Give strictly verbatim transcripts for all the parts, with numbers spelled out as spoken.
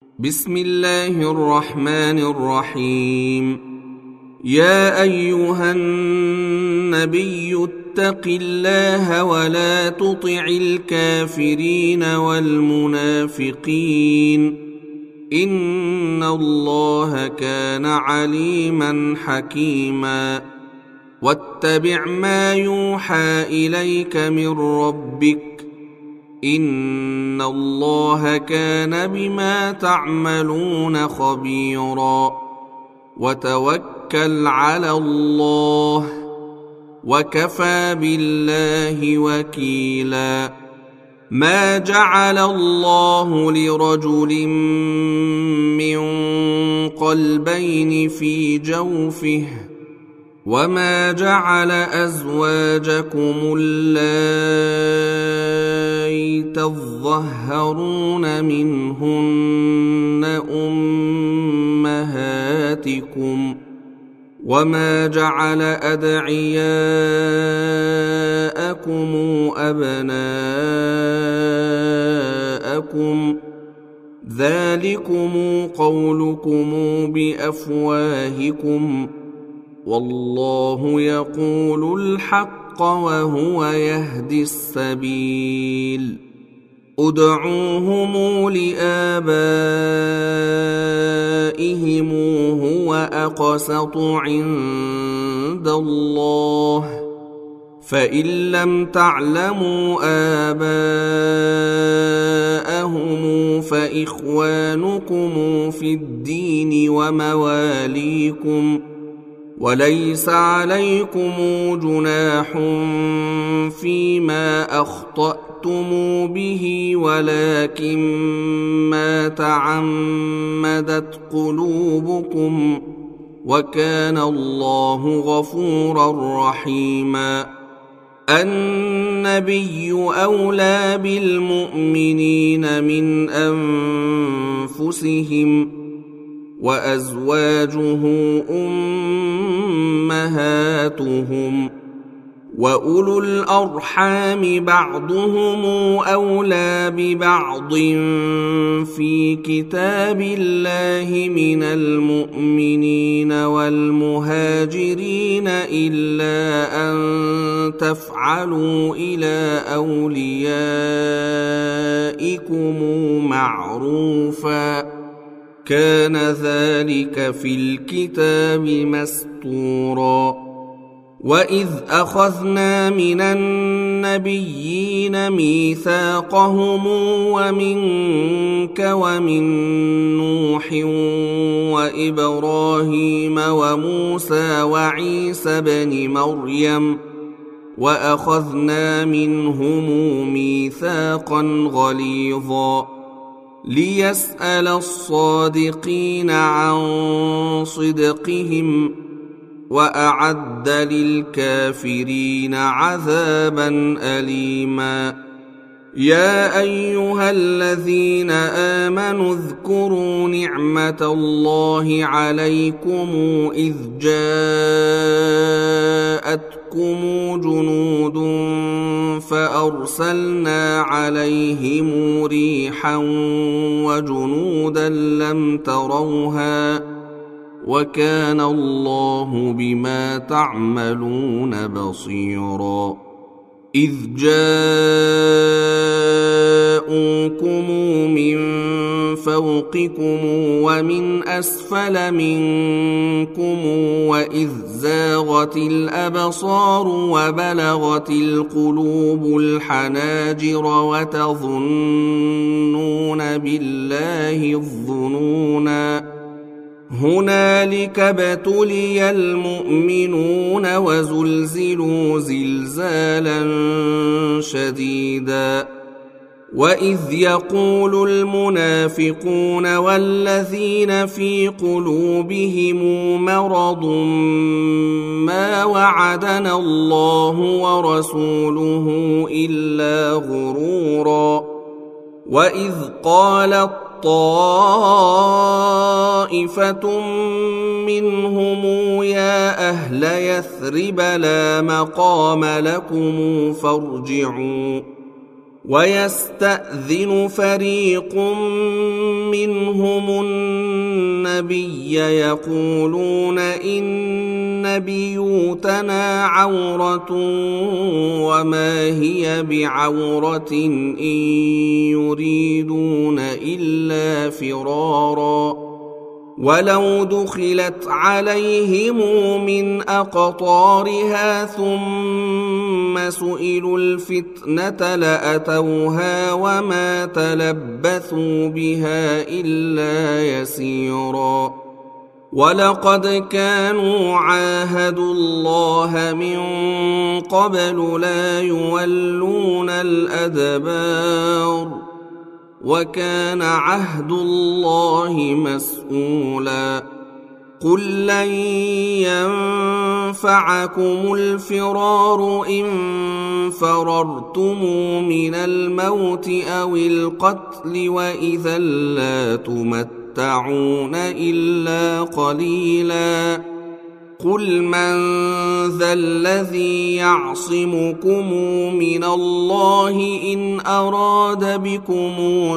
بسم الله الرحمن الرحيم. يا أيها النبي اتق الله ولا تطع الكافرين والمنافقين إن الله كان عليما حكيما. واتبع ما يوحى إليك من ربك إن الله كان بما تعملون خبيرا. وتوكل على الله وكفى بالله وكيلا. ما جعل الله لرجل من قلبين في جوفه وما جعل أزواجكم اللائي تظهرون منهن أمهاتكم وما جعل أدعياءكم أبناءكم ذلكم قولكم بأفواهكم والله يقول الحق وهو يهدي السبيل. ادعوهم لآبائهم هو أقسط عند الله فإن لم تعلموا آباءهم فإخوانكم في الدين ومواليكم وليس عليكم جناح فيما أخطأتم به ولكن ما تعمدت قلوبكم وكان الله غفورا رحيما. النبي أولى بالمؤمنين من أنفسهم وأزواجه أمهاتهم وأولو الأرحام بعضهم أولى ببعض في كتاب الله من المؤمنين والمهاجرين إلا أن تفعلوا إلى أوليائكم معروفا كان ذلك في الكتاب مسطورا. وإذ أخذنا من النبيين ميثاقهم ومنك ومن نوح وإبراهيم وموسى وعيسى بن مريم وأخذنا منهم ميثاقا غليظا ليسأل الصادقين عن صدقهم وأعد للكافرين عذابا أليما. يا أيها الذين آمنوا اذكروا نعمة الله عليكم إذ جاءتكم جنود فأرسلنا عليهم ريحا وجنودا لم تروها وكان الله بما تعملون بصيرا. إذ جاءوكم من فوقكم ومن أسفل منكم وإذ زاغت الأبصار وبلغت القلوب الحناجر وتظنون بالله الظنونا هنالك ابتلي المؤمنون وزلزلوا زلزالا شديدا. وإذ يقول المنافقون والذين في قلوبهم مرض ما وعدنا الله ورسوله إلا غرورا. وإذ قالت طائفة منهم يا أهل يثرب لا مقام لكم فارجعوا ويستأذن فريق منهم النبي يقولون إن بيوتنا عورة وما هي بعورة إن يريدون إلا فرارا ولو دخلت عليهم من أقطارها ثم سئلوا الفتنة لأتوها وما تلبثوا بها إلا يسيرا ولقد كانوا عاهدوا الله من قبل لا يولون الأدبار وكان عهد الله مسؤولا قل لن ينفعكم الفرار إن فررتم من الموت أو القتل وإذا لا تمتعون إلا قليلا قل من ذا الذي يعصمكم من الله إن أراد بكم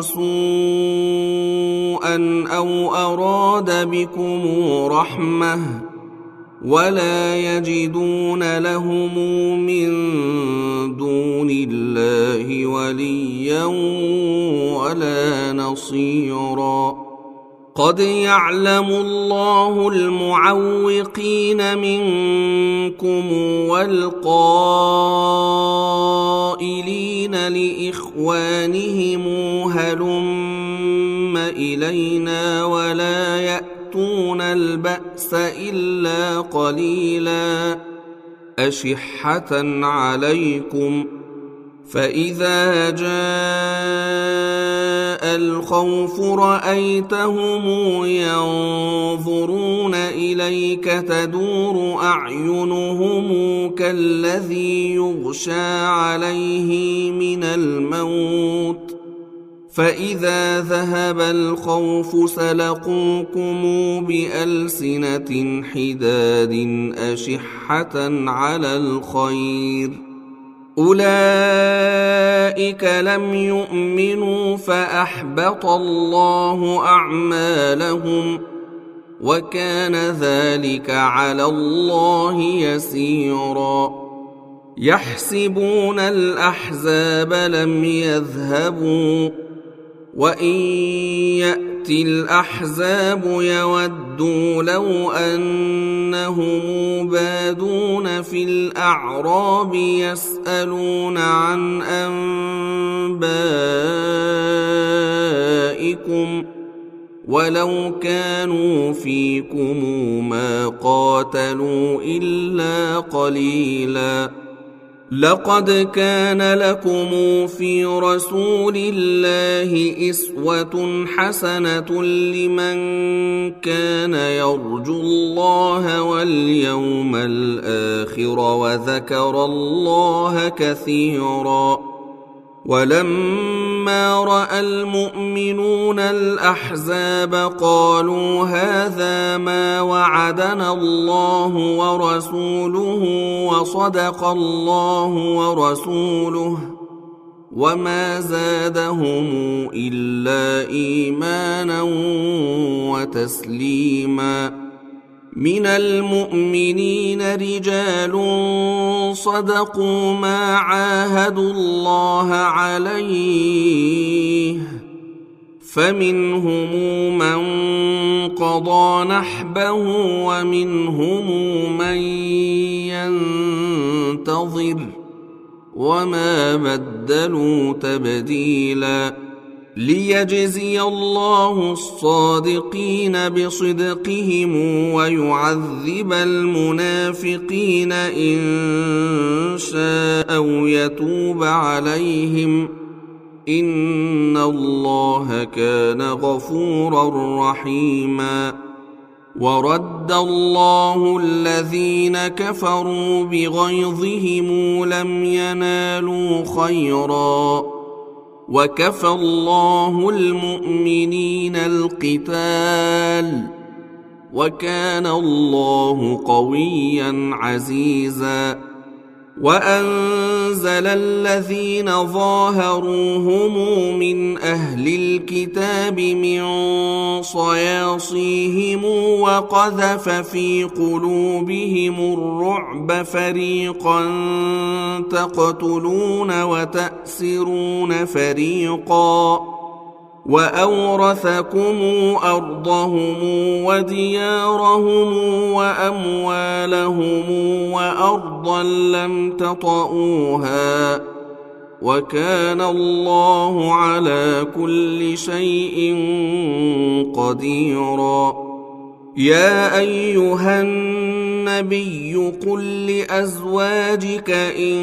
سوءا أو أراد بكم رحمة ولا يجدون لهم من دون الله وليا ولا نصيرا قد يعلم الله المعوقين منكم والقائلين لإخوانهم هلم إلينا ولا يأتون البأس إلا قليلا أشحة عليكم فإذا جاء الخوف رأيتهم ينظرون إليك تدور أعينهم كالذي يغشى عليه من الموت فإذا ذهب الخوف سلقوكم بألسنة حداد أشحة على الخير أولئك لم يؤمنوا فأحبط الله أعمالهم وكان ذلك على الله يسيرا يحسبون الأحزاب لم يذهبوا وإن يأتي الأحزاب يودوا لو أنهم بادون في الأعراب يسألون عن أنبائكم ولو كانوا فيكم ما قاتلوا إلا قليلا لقد كان لكم في رسول الله أسوة حسنة لمن كان يرجو الله واليوم الآخر وذكر الله كثيرا ولما رأى المؤمنون الأحزاب قالوا هذا ما وعدنا الله ورسوله وصدق الله ورسوله وما زادهم إلا إيمانا وتسليما من المؤمنين رجال صدقوا ما عاهدوا الله عليه فمنهم من قضى نحبه ومنهم من ينتظر وما بدلوا تبديلا ليجزي الله الصادقين بصدقهم ويعذب المنافقين إن شاء أو يتوب عليهم إن الله كان غفورا رحيما ورد الله الذين كفروا بغيظهم لم ينالوا خيرا وكفى الله المؤمنين القتال وكان الله قويا عزيزا وأنزل الذين ظاهروهم من أهل الكتاب من صياصيهم وقذف في قلوبهم الرعب فريقا تقتلون وتأسرون فريقا وأورثكم أرضهم وديارهم وأموالهم وأرضا لم تطئوها وكان الله على كل شيء قديرا. يا أيها النبي قل لأزواجك إن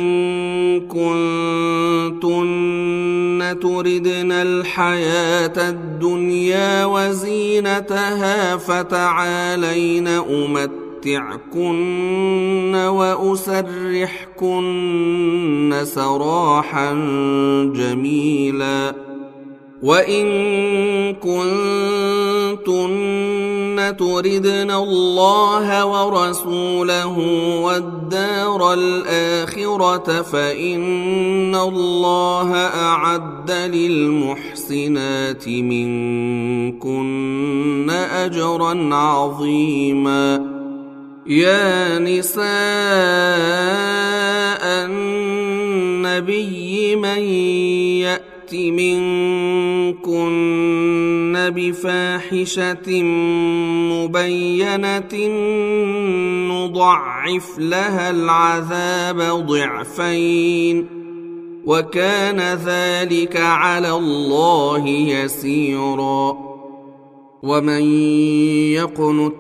كنتن تردن الحياة الدنيا وزينتها فتعالين أمتعكن وأسرحكن سراحا جميلا. وإن كنتن تردن الله ورسوله والدار الآخرة فإن الله أعد للمحسنات منكن أجرا عظيما. يا نساء النبي من يأت منكن بفاحشة مبينة نضعف لها العذاب ضعفين وكان ذلك على الله يسيرا. ومن يقنت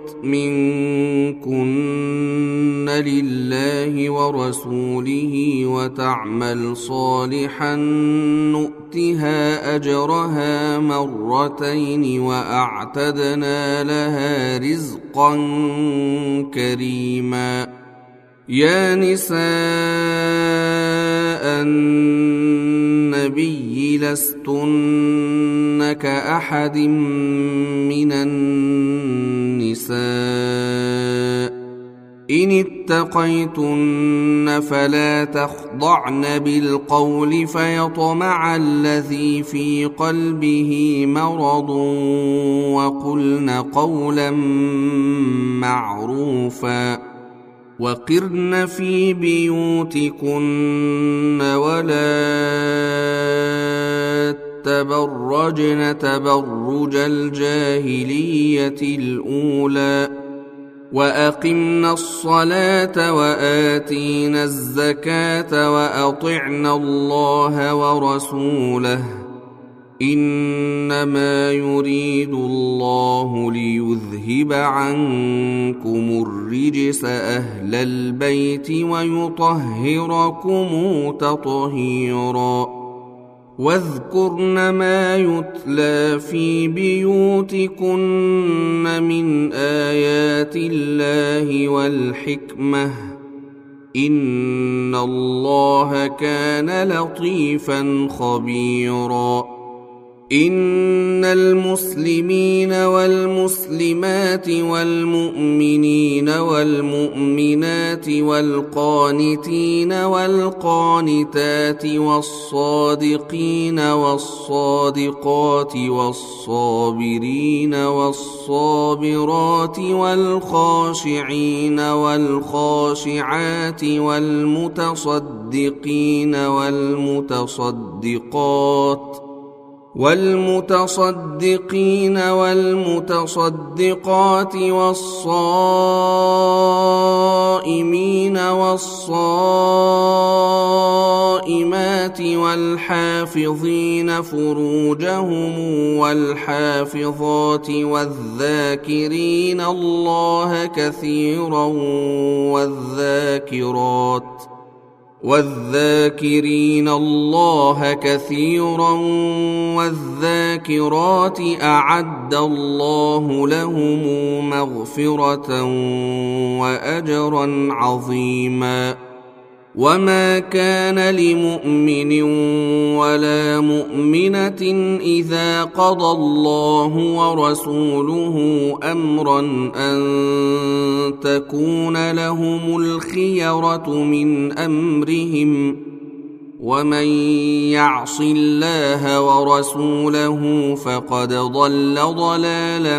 منكن لله ورسوله وتعمل صالحا نؤتها أجرها مرتين وأعتدنا لها رزقا كريما. يا نساء النبي لستن كأحد من النساء إن اتقيتن فلا تخضعن بالقول فيطمع الذي في قلبه مرض وقلن قولا معروفا. وقرن في بيوتكن ولا تبرجن تبرج الجاهلية الأولى وأقمنا الصلاة وآتينا الزكاة وأطعنا الله ورسوله إنما يريد الله ليذهب عنكم الرجس أهل البيت ويطهركم تطهيرا. واذكرن ما يتلى في بيوتكن من آيات الله والحكمة إن الله كان لطيفا خبيرا. إن المسلمين والمسلمات والمؤمنين والمؤمنات والقانتين والقانتات والصادقين والصادقات والصابرين والصابرات والخاشعين والخاشعات والمتصدقين والمتصدقات والمتصدقين والمتصدقات والصائمين والصائمات والحافظين فروجهم والحافظات والذاكرين الله كثيرا والذاكرات والذاكرين الله كثيرا والذاكرات أعد الله لهم مغفرة وأجرا عظيما. وما كان لمؤمن ولا مؤمنة إذا قضى الله ورسوله أمرا أن تكون لهم الخيرة من أمرهم ومن يعص الله ورسوله فقد ضل ضلالا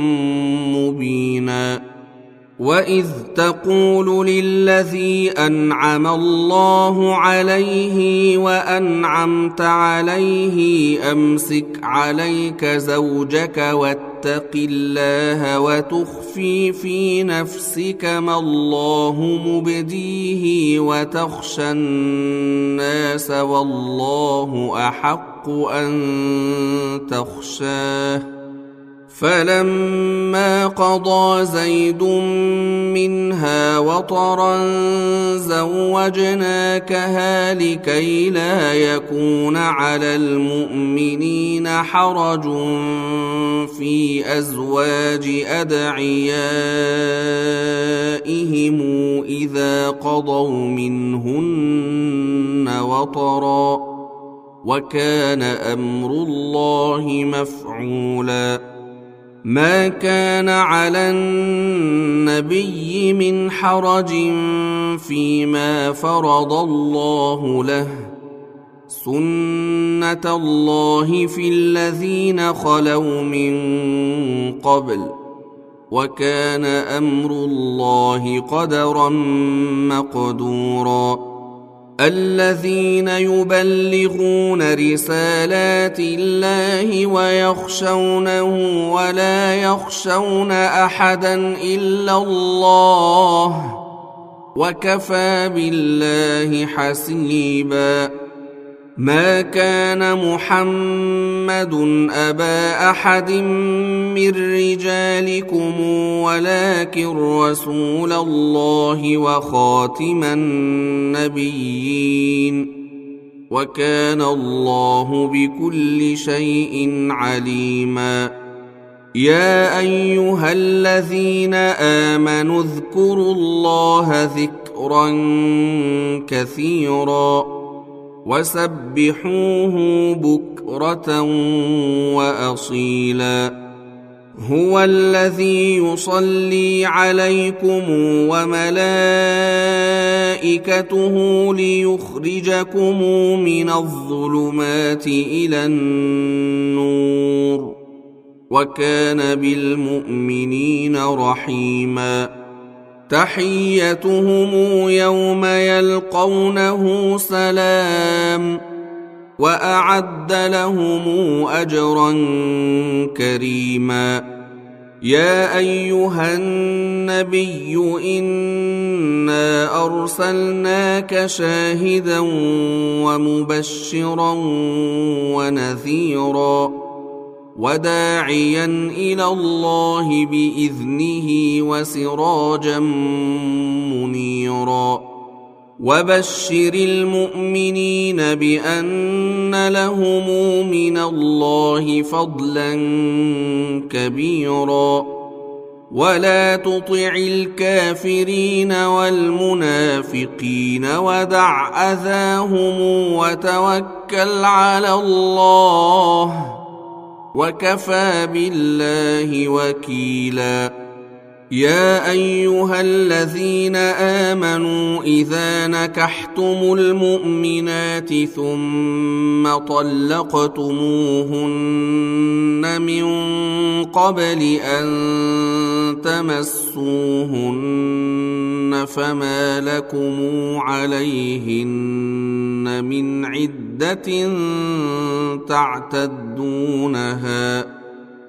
مبينا. وإذ تقول للذي أنعم الله عليه وأنعمت عليه أمسك عليك زوجك واتق الله وتخفي في نفسك ما الله مبديه وتخشى الناس والله أحق أن تخشاه. فلما قضى زيد منها وطرا زوجناكها لكي لا يكون على المؤمنين حرج في أزواج أدعيائهم إذا قضوا منهن وطرا وكان أمر الله مفعولا. ما كان على النبي من حرج فيما فرض الله له سنة الله في الذين خلوا من قبل وكان أمر الله قدرا مقدورا. الذين يبلغون رسالات الله ويخشونه ولا يخشون أحدا إلا الله وكفى بالله حسيبا. ما كان محمد أبا أحد من رجالكم ولكن رسول الله وخاتم النبيين وكان الله بكل شيء عليما. يا أيها الذين آمنوا اذكروا الله ذكرا كثيرا وسبحوه بكرة وأصيلا. هو الذي يصلي عليكم وملائكته ليخرجكم من الظلمات إلى النور وكان بالمؤمنين رحيما. تحيتهم يوم يلقونه سلام وأعد لهم أجرا كريما. يا أيها النبي إنا أرسلناك شاهدا ومبشرا ونذيرا وداعيا إلى الله بإذنه وسراجا منيرا. وبشر المؤمنين بأن لهم من الله فضلا كبيرا. ولا تطع الكافرين والمنافقين ودع أذاهم وتوكل على الله وكفى بالله وكيلا. يا أيها الذين آمنوا إذا نكحتم المؤمنات ثم طلقتموهن من قبل أن تمسوهن فما لكم عليهن من عدة تعتدونها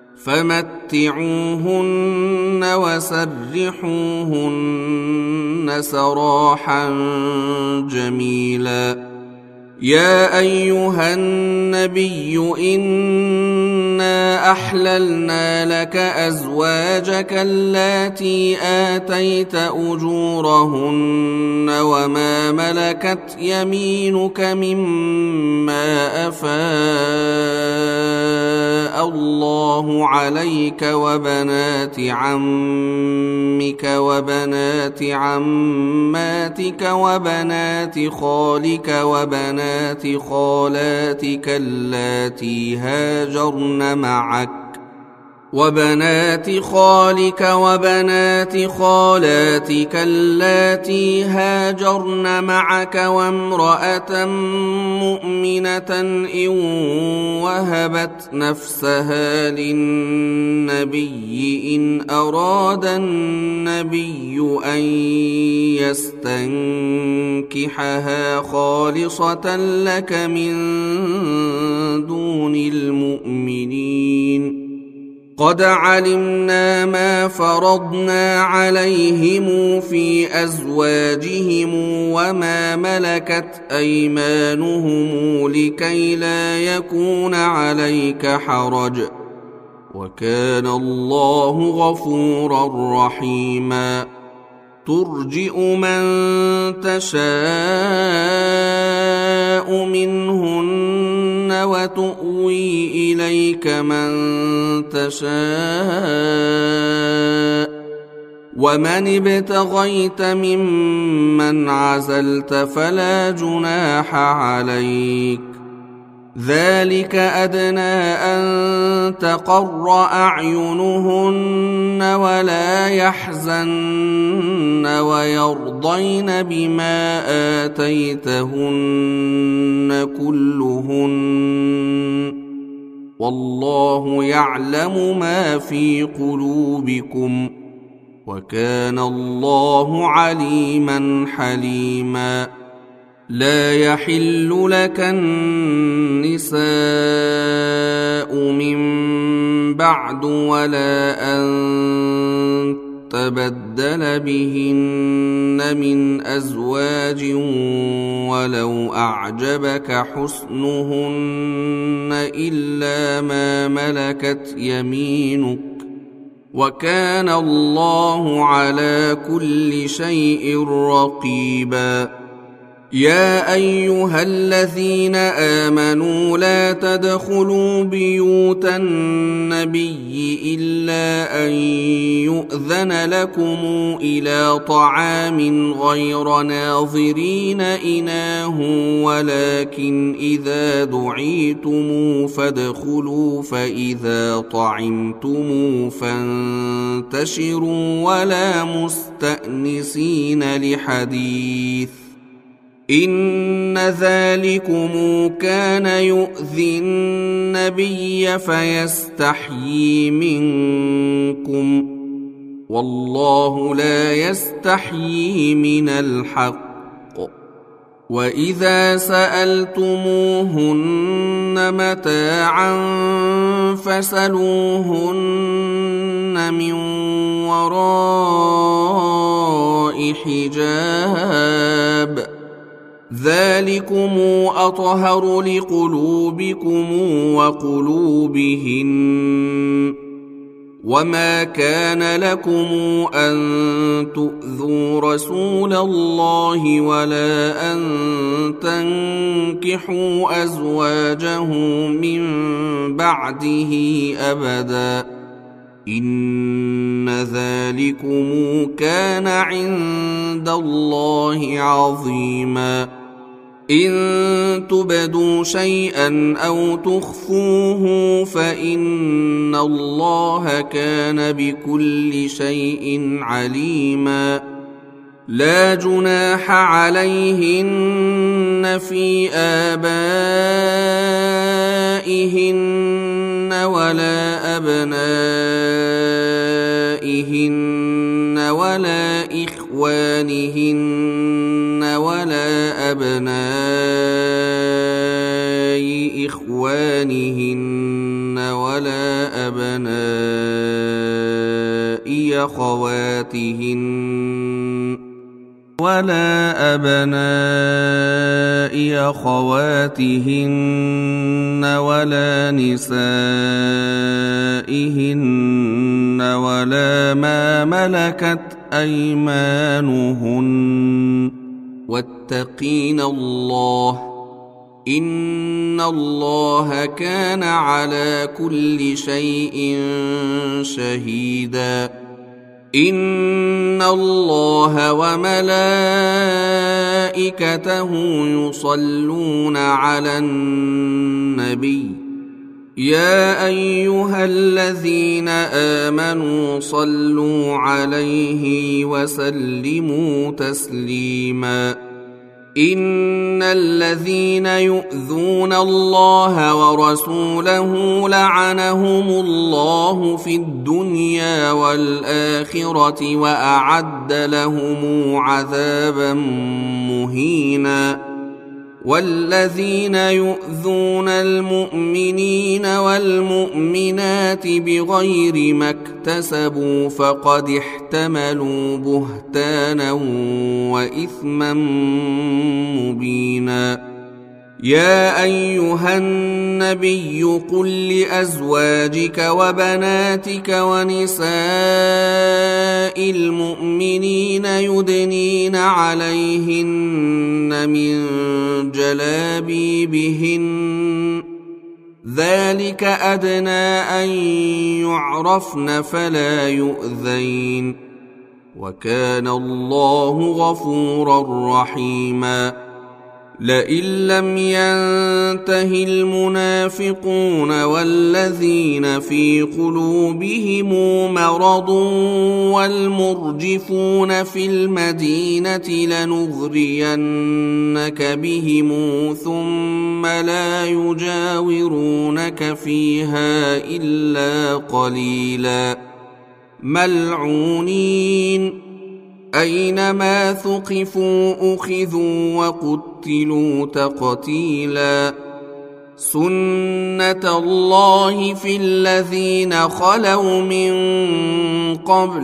فمتعوهن وسرحوهن سراحا جميلا. يا أيها النبي إنا أحللنا لك أزواجك اللاتي آتيت أجورهن وما ملكت يمينك مما أفاء الله عليك وبنات عمك وبنات عماتك وبنات خالك وبنات خالاتك اللاتي هاجرن معك وبنات خالك وبنات خالاتك اللاتي هاجرن معك وامرأة مؤمنة إن وهبت نفسها للنبي إن أراد النبي أن يستنكحها خالصة لك من دون المؤمنين قد علمنا ما فرضنا عليهم في أزواجهم وما ملكت أيمانهم لكي لا يكون عليك حرج وكان الله غفورا رحيما ترجئ من تشاء منهن وتؤوي إليك من تشاء ومن ابتغيت ممن عزلت فلا جناح عليك ذلك أدنى أن تقر أعينهن ولا يحزن ويرضين بما آتيتهن كلهن والله يعلم ما في قلوبكم وكان الله عليما حليما لا يحل لك النساء من بعد ولا أن تبدل بهن من أزواج ولو أعجبك حسنهن إلا ما ملكت يمينك وكان الله على كل شيء رقيبا يا أيها الذين آمنوا لا تدخلوا بيوت النبي إلا أن يؤذن لكم إلى طعام غير ناظرين إناه ولكن إذا دعيتم فادخلوا فإذا طعمتم فانتشروا ولا مستأنسين لحديث إن ذلكم كان يؤذي النبي فيستحيي منكم والله لا يستحيي من الحق وإذا سألتموهن متاعا فاسألوهن من وراء حجاب ذلكم أطهر لقلوبكم وقلوبهن وما كان لكم أن تؤذوا رسول الله ولا أن تنكحوا أزواجه من بعده أبدا إن ذلكم كان عند الله عظيما إن تبدوا شيئا أو تخفوه فإن الله كان بكل شيء عليما لا جناح عليهن في آبائهن ولا أبنائهن ولا إخوانهن ولا أبناء إخوانهن ولا أبناء أخواتهن ولا أبناء أخواتهن ولا نسائهن ولا ما ملكت أيمانهن واتقين الله إن الله كان على كل شيء شهيدا إن الله وملائكته يصلون على النبي يا أيها الذين آمنوا صلوا عليه وسلموا تسليما إن الذين يؤذون الله ورسوله لعنهم الله في الدنيا والآخرة وأعد لهم عذابا مهينا والذين يؤذون المؤمنين والمؤمنات بغير ما اكتسبوا فقد احتملوا بهتانا وإثما مبينا يا أيها النبي قل لأزواجك وبناتك ونساء المؤمنين يدنين عليهن من جلابيبهن ذلك أدنى أن يعرفن فلا يؤذين وكان الله غفورا رحيما لئن لم ينته المنافقون والذين في قلوبهم مرض والمرجفون في المدينة لنغرينك بهم ثم لا يجاورونك فيها إلا قليلا ملعونين أينما ثقفوا أخذوا وقتلوا تقتيلا سنة الله في الذين خلوا من قبل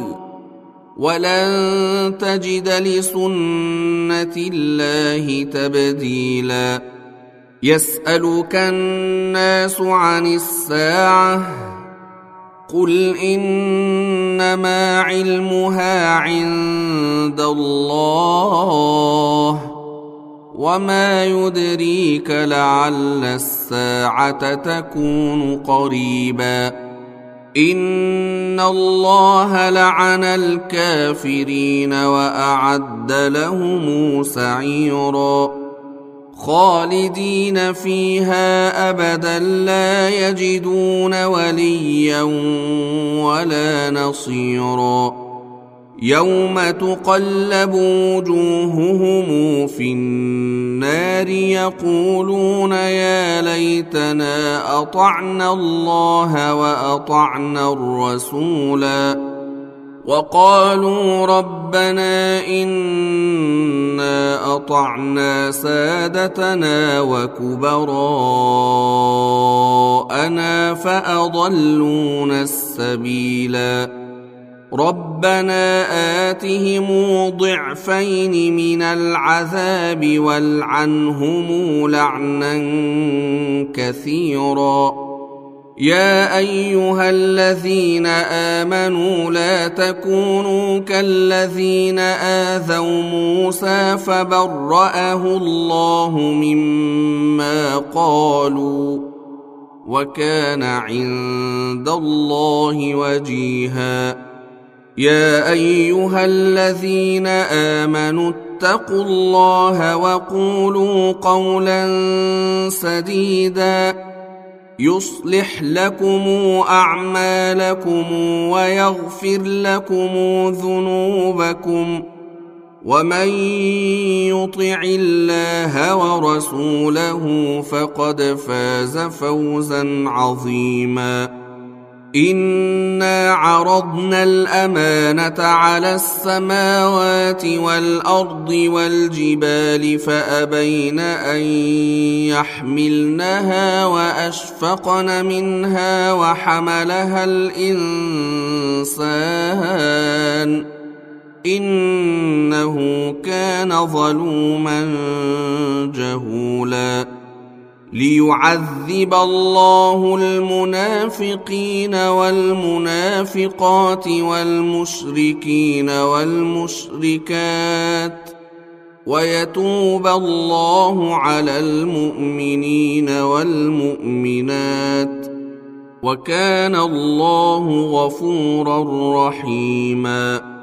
ولن تجد لسنة الله تبديلا يسألك الناس عن الساعة قل إنما علمها عند الله وما يدريك لعل الساعة تكون قريبا إن الله لعن الكافرين وأعد لهم سعيرا خالدين فيها أبدا لا يجدون وليا ولا نصيرا يوم تقلب وجوههم في النار يقولون يا ليتنا أطعنا الله وأطعنا الرسولا وقالوا ربنا إنا أطعنا سادتنا وكبراءنا فأضلونا السبيلا ربنا آتهم ضعفين من العذاب والعنهم لعنا كثيرا يا أيها الذين آمنوا لا تكونوا كالذين آذوا موسى فبرأه الله مما قالوا وكان عند الله وجيها يا أيها الذين آمنوا اتقوا الله وقولوا قولا سديدا يصلح لكم أعمالكم ويغفر لكم ذنوبكم ومن يطع الله ورسوله فقد فاز فوزا عظيما إنا عرضنا الأمانة على السماوات والأرض والجبال فأبين أن يحملنها وأشفقن منها وحملها الإنسان إنه كان كان ظلوما جهولا ليعذب الله المنافقين والمنافقات والمشركين والمشركات ويتوب الله على المؤمنين والمؤمنات وكان الله غفورا رحيما.